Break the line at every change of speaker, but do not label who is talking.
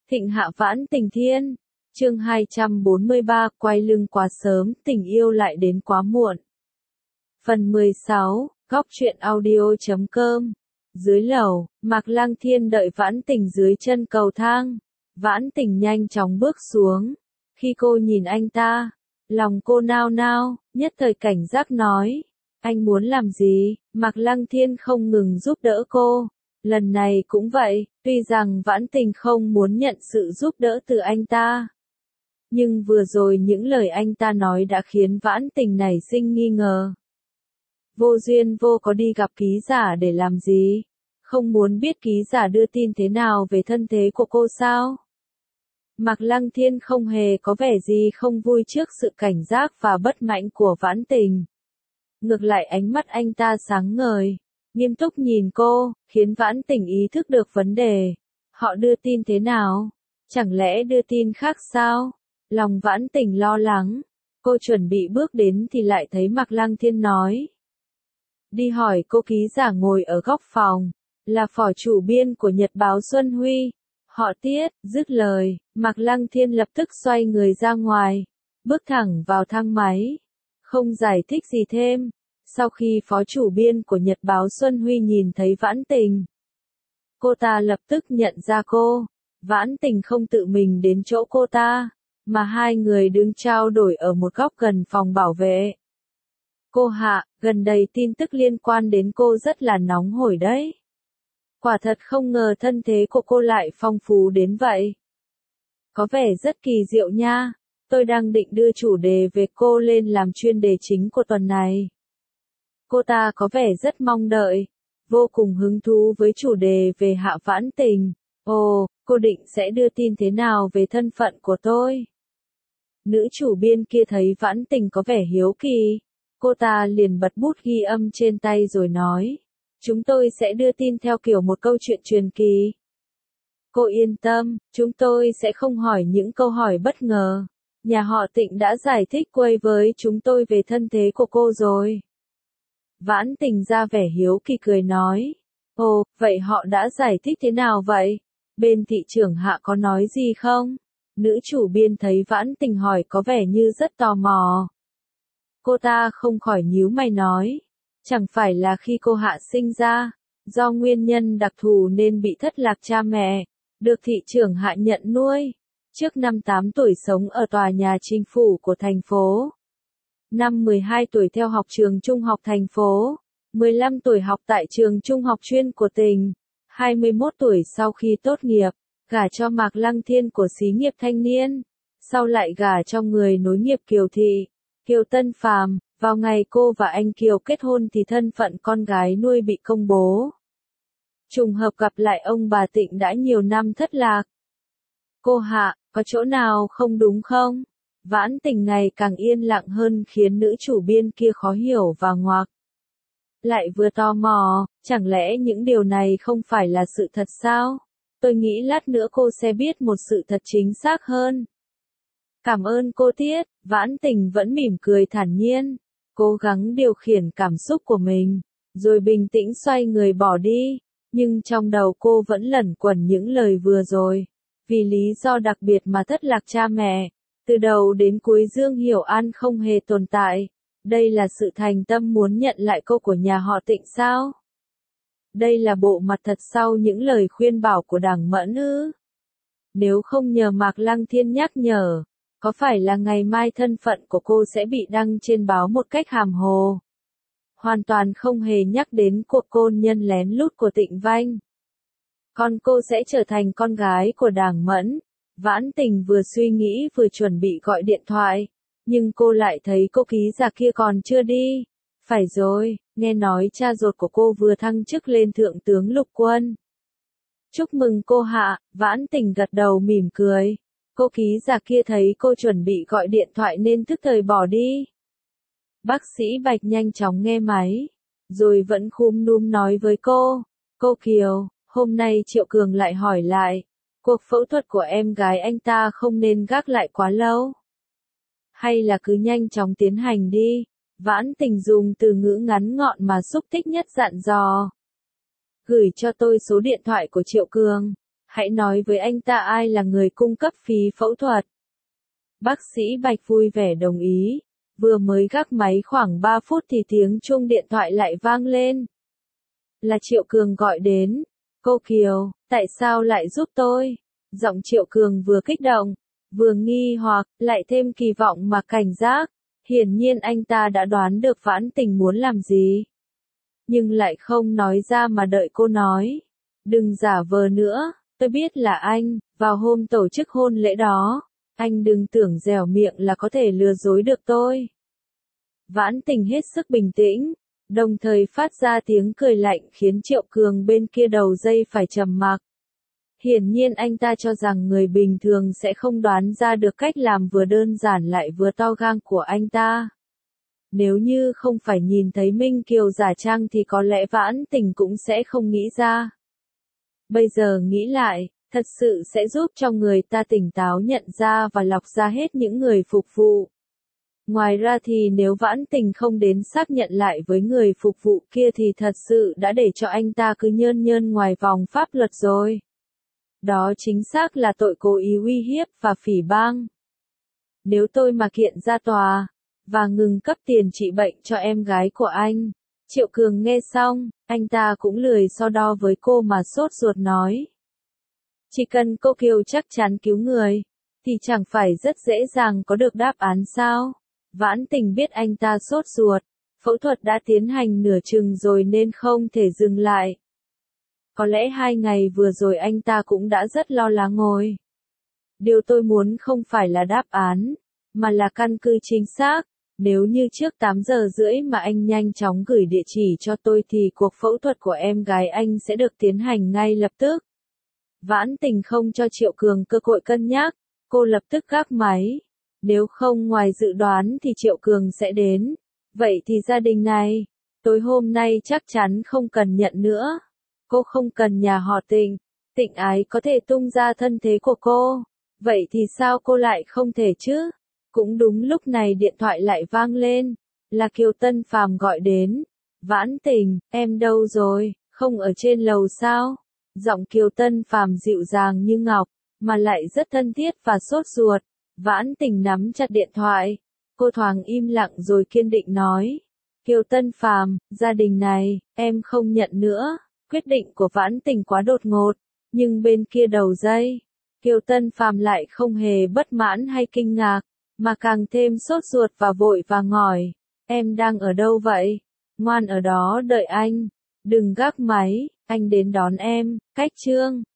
Thịnh hạ vãn tình thiên. Chương 243, quay lưng quá sớm, tình yêu lại đến quá muộn. Phần 16, góc truyện audio.com. Dưới lầu, Mạc Lăng Thiên đợi Vãn Tình dưới chân cầu thang. Vãn Tình nhanh chóng bước xuống. Khi cô nhìn anh ta, lòng cô nao nao, nhất thời cảnh giác nói. Anh muốn làm gì? Mạc Lăng Thiên không ngừng giúp đỡ cô. Lần này cũng vậy, tuy rằng Vãn Tình không muốn nhận sự giúp đỡ từ anh ta. Nhưng vừa rồi những lời anh ta nói đã khiến Vãn Tình nảy sinh nghi ngờ. Vô duyên vô có đi gặp ký giả để làm gì? Không muốn biết ký giả đưa tin thế nào về thân thế của cô sao? Mạc Lăng Thiên không hề có vẻ gì không vui trước sự cảnh giác và bất mãnh của Vãn Tình. Ngược lại ánh mắt anh ta sáng ngời, nghiêm túc nhìn cô, khiến Vãn Tình ý thức được vấn đề. Họ đưa tin thế nào? Chẳng lẽ đưa tin khác sao? Lòng Vãn Tình lo lắng. Cô chuẩn bị bước đến thì lại thấy Mạc Lăng Thiên nói. Đi hỏi cô ký giả ngồi ở góc phòng, là phó chủ biên của Nhật báo Xuân Huy. Họ Tiết, dứt lời, Mạc Lăng Thiên lập tức xoay người ra ngoài, bước thẳng vào thang máy. Không giải thích gì thêm. Sau khi phó chủ biên của Nhật báo Xuân Huy nhìn thấy Vãn Tình, cô ta lập tức nhận ra cô. Vãn Tình không tự mình đến chỗ cô ta, mà hai người đứng trao đổi ở một góc gần phòng bảo vệ. Cô Hạ, gần đây tin tức liên quan đến cô rất là nóng hổi đấy. Quả thật không ngờ thân thế của cô lại phong phú đến vậy. Có vẻ rất kỳ diệu nha. Tôi đang định đưa chủ đề về cô lên làm chuyên đề chính của tuần này. Cô ta có vẻ rất mong đợi, vô cùng hứng thú với chủ đề về Hạ Vãn Tình. Ồ, cô định sẽ đưa tin thế nào về thân phận của tôi? Nữ chủ biên kia thấy Vãn Tình có vẻ hiếu kỳ. Cô ta liền bật bút ghi âm trên tay rồi nói. Chúng tôi sẽ đưa tin theo kiểu một câu chuyện truyền kỳ. Cô yên tâm, chúng tôi sẽ không hỏi những câu hỏi bất ngờ. Nhà họ Tịnh đã giải thích quay với chúng tôi về thân thế của cô rồi. Vãn Tình ra vẻ hiếu kỳ cười nói. Ồ, vậy họ đã giải thích thế nào vậy? Bên thị trưởng Hạ có nói gì không? Nữ chủ biên thấy Vãn Tình hỏi có vẻ như rất tò mò. Cô ta không khỏi nhíu mày nói. Chẳng phải là khi cô Hạ sinh ra, do nguyên nhân đặc thù nên bị thất lạc cha mẹ, được thị trưởng Hạ nhận nuôi. Trước năm 8 tuổi sống ở tòa nhà chính phủ của thành phố. Năm 12 tuổi theo học trường trung học thành phố. 15 tuổi học tại trường trung học chuyên của tỉnh. 21 tuổi sau khi tốt nghiệp, gả cho Mạc Lăng Thiên của xí nghiệp thanh niên. Sau lại gả cho người nối nghiệp Kiều Thị, Kiều Tân Phàm. Vào ngày cô và anh Kiều kết hôn thì thân phận con gái nuôi bị công bố. Trùng hợp gặp lại ông bà Tịnh đã nhiều năm thất lạc. Cô Hạ, có chỗ nào không đúng không? Vãn Tình ngày càng yên lặng hơn khiến nữ chủ biên kia khó hiểu và ngoạc. Lại vừa tò mò, chẳng lẽ những điều này không phải là sự thật sao? Tôi nghĩ lát nữa cô sẽ biết một sự thật chính xác hơn. Cảm ơn cô Tiết, Vãn Tình vẫn mỉm cười thản nhiên, cố gắng điều khiển cảm xúc của mình, rồi bình tĩnh xoay người bỏ đi, nhưng trong đầu cô vẫn lẩn quẩn những lời vừa rồi. Vì lý do đặc biệt mà thất lạc cha mẹ, từ đầu đến cuối Dương Hiểu An không hề tồn tại. Đây là sự thành tâm muốn nhận lại cô của nhà họ Tịnh sao? Đây là bộ mặt thật sau những lời khuyên bảo của Đảng Mẫn ư? Nếu không nhờ Mạc Lăng Thiên nhắc nhở, có phải là ngày mai thân phận của cô sẽ bị đăng trên báo một cách hàm hồ? Hoàn toàn không hề nhắc đến cuộc hôn nhân lén lút của Tịnh Vanh. Còn cô sẽ trở thành con gái của Đảng Mẫn. Vãn Tình vừa suy nghĩ vừa chuẩn bị gọi điện thoại, nhưng cô lại thấy cô ký giả kia còn chưa đi. Phải rồi, nghe nói cha ruột của cô vừa thăng chức lên thượng tướng lục quân. Chúc mừng cô Hạ, Vãn Tình gật đầu mỉm cười. Cô ký giả kia thấy cô chuẩn bị gọi điện thoại nên tức thời bỏ đi. Bác sĩ Bạch nhanh chóng nghe máy, rồi vẫn khúm núm nói với cô. Cô Kiều, hôm nay Triệu Cường lại hỏi lại, cuộc phẫu thuật của em gái anh ta không nên gác lại quá lâu. Hay là cứ nhanh chóng tiến hành đi. Vãn Tình dùng từ ngữ ngắn gọn mà xúc tích nhất dặn dò. Gửi cho tôi số điện thoại của Triệu Cường. Hãy nói với anh ta ai là người cung cấp phí phẫu thuật. Bác sĩ Bạch vui vẻ đồng ý. Vừa mới gác máy khoảng 3 phút thì tiếng chuông điện thoại lại vang lên. Là Triệu Cường gọi đến. Cô Kiều, tại sao lại giúp tôi? Giọng Triệu Cường vừa kích động, vừa nghi hoặc, lại thêm kỳ vọng mà cảnh giác. Hiển nhiên anh ta đã đoán được Vãn Tình muốn làm gì. Nhưng lại không nói ra mà đợi cô nói. Đừng giả vờ nữa, tôi biết là anh, vào hôm tổ chức hôn lễ đó. Anh đừng tưởng dẻo miệng là có thể lừa dối được tôi. Vãn Tình hết sức bình tĩnh, đồng thời phát ra tiếng cười lạnh khiến Triệu Cường bên kia đầu dây phải trầm mặc. Hiển nhiên anh ta cho rằng người bình thường sẽ không đoán ra được cách làm vừa đơn giản lại vừa to gan của anh ta. Nếu như không phải nhìn thấy Minh Kiều giả trang thì có lẽ Vãn Tình cũng sẽ không nghĩ ra. Bây giờ nghĩ lại, thật sự sẽ giúp cho người ta tỉnh táo nhận ra và lọc ra hết những người phục vụ. Ngoài ra thì nếu Vãn Tình không đến xác nhận lại với người phục vụ kia thì thật sự đã để cho anh ta cứ nhơn nhơn ngoài vòng pháp luật rồi. Đó chính xác là tội cố ý uy hiếp và phỉ báng. Nếu tôi mà kiện ra tòa, và ngừng cấp tiền trị bệnh cho em gái của anh. Triệu Cường nghe xong, anh ta cũng lười so đo với cô mà sốt ruột nói. Chỉ cần cô Kiều chắc chắn cứu người, thì chẳng phải rất dễ dàng có được đáp án sao? Vãn Tình biết anh ta sốt ruột, phẫu thuật đã tiến hành nửa chừng rồi nên không thể dừng lại. Có lẽ 2 ngày vừa rồi anh ta cũng đã rất lo lắng rồi. Điều tôi muốn không phải là đáp án, mà là căn cứ chính xác. Nếu như trước 8 giờ rưỡi mà anh nhanh chóng gửi địa chỉ cho tôi thì cuộc phẫu thuật của em gái anh sẽ được tiến hành ngay lập tức. Vãn Tình không cho Triệu Cường cơ hội cân nhắc, cô lập tức gác máy. Nếu không ngoài dự đoán thì Triệu Cường sẽ đến. Vậy thì gia đình này, tối hôm nay chắc chắn không cần nhận nữa. Cô không cần nhà họ Tịnh, Tịnh Ái có thể tung ra thân thế của cô. Vậy thì sao cô lại không thể chứ? Cũng đúng lúc này điện thoại lại vang lên, là Kiều Tân Phàm gọi đến. Vãn Tình, em đâu rồi, không ở trên lầu sao? Giọng Kiều Tân Phàm dịu dàng như ngọc, mà lại rất thân thiết và sốt ruột. Vãn Tình nắm chặt điện thoại, cô thoáng im lặng rồi kiên định nói. Kiều Tân Phàm, gia đình này, em không nhận nữa. Quyết định của Vãn Tình quá đột ngột, nhưng bên kia đầu dây, Kiều Tân Phàm lại không hề bất mãn hay kinh ngạc, mà càng thêm sốt ruột và vội vàng hỏi, em đang ở đâu vậy? Ngoan ở đó đợi anh, đừng gác máy, anh đến đón em. Cách chương